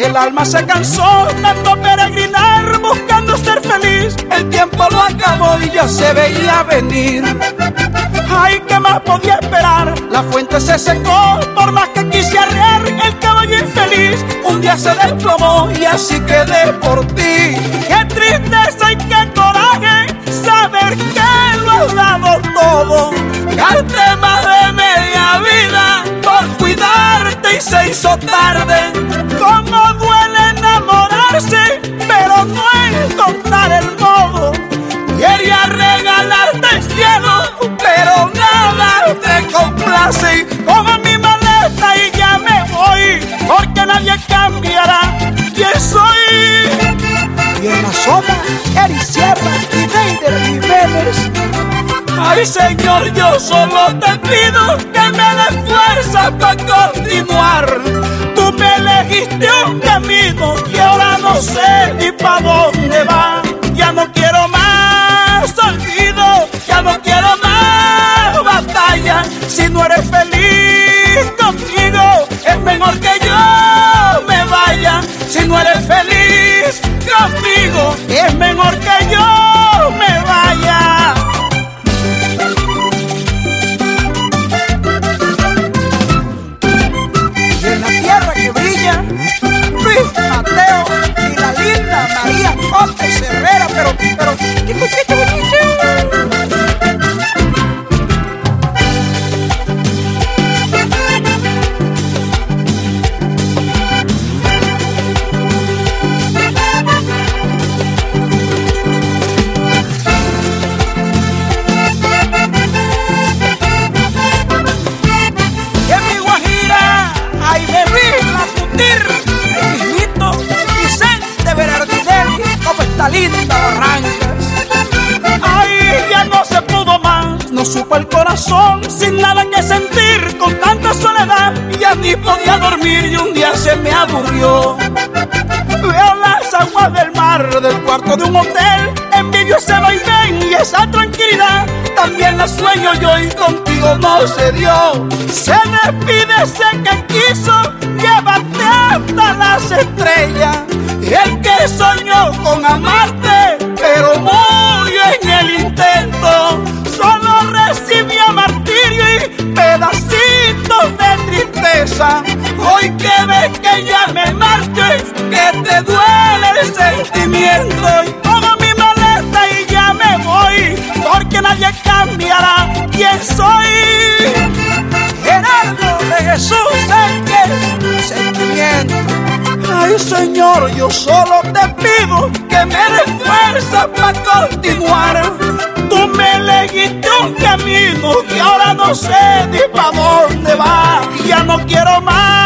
El alma se cansó tanto peregrinar buscando ser feliz. El tiempo lo acabó y ya se veía venir. Ay, ¿qué más podía esperar? La fuente se secó, por más que quise arrear el caballo infeliz. Un día se desplomó y así quedé por ti. Qué tristeza y qué coraje saber que lo has dado todo. Gasté más de media vida por cuidarte y se hizo tarde. Cómo duele enamorarse, pero no encontrar el modo. Quería regalarte el cielo, pero nada te complace. Cojo mi maleta y ya me voy, porque nadie cambiará quién soy. Y en la zona, Eri Sierra y Neider Jiménez. Ay, Señor, yo solo te pido que me des fuerza para continuar. Tú me elegiste un camino y ahora no sé ni pa' dónde va. Ya no quiero más olvido, ya no quiero más batalla. Si no eres feliz conmigo, es mejor que yo me vaya. Si no eres feliz conmigo, es mejor que yo me vaya. Y en la tierra que brilla, Luis Mateo y la linda María Costa y Herrera, pero, qué cochito bonito. Linda Barrancas. Ay, ya no se pudo más. No supo el corazón sin nada que sentir, con tanta soledad. Ya ni podía dormir y un día se me aburrió. Veo las aguas del mar del cuarto de un hotel. Envidio ese vaivén y esa tranquilidad. También la sueño yo y contigo no se dio. Se despide ese que quiso llevarte hasta las estrellas. El que soñó con amarte, pero murió en el intento. Solo recibía martirio y pedacitos de tristeza. Hoy que ves que ya me marcho, que te duele el sentimiento. Y tomo mi maleta y ya me voy, porque nadie cambiará quién soy. Gerardo de Jesús el sentimiento. Ay, Señor, yo solo te pido que me des fuerza para continuar. Tú me elegiste un camino que ahora no sé ni para dónde va. Ya no quiero más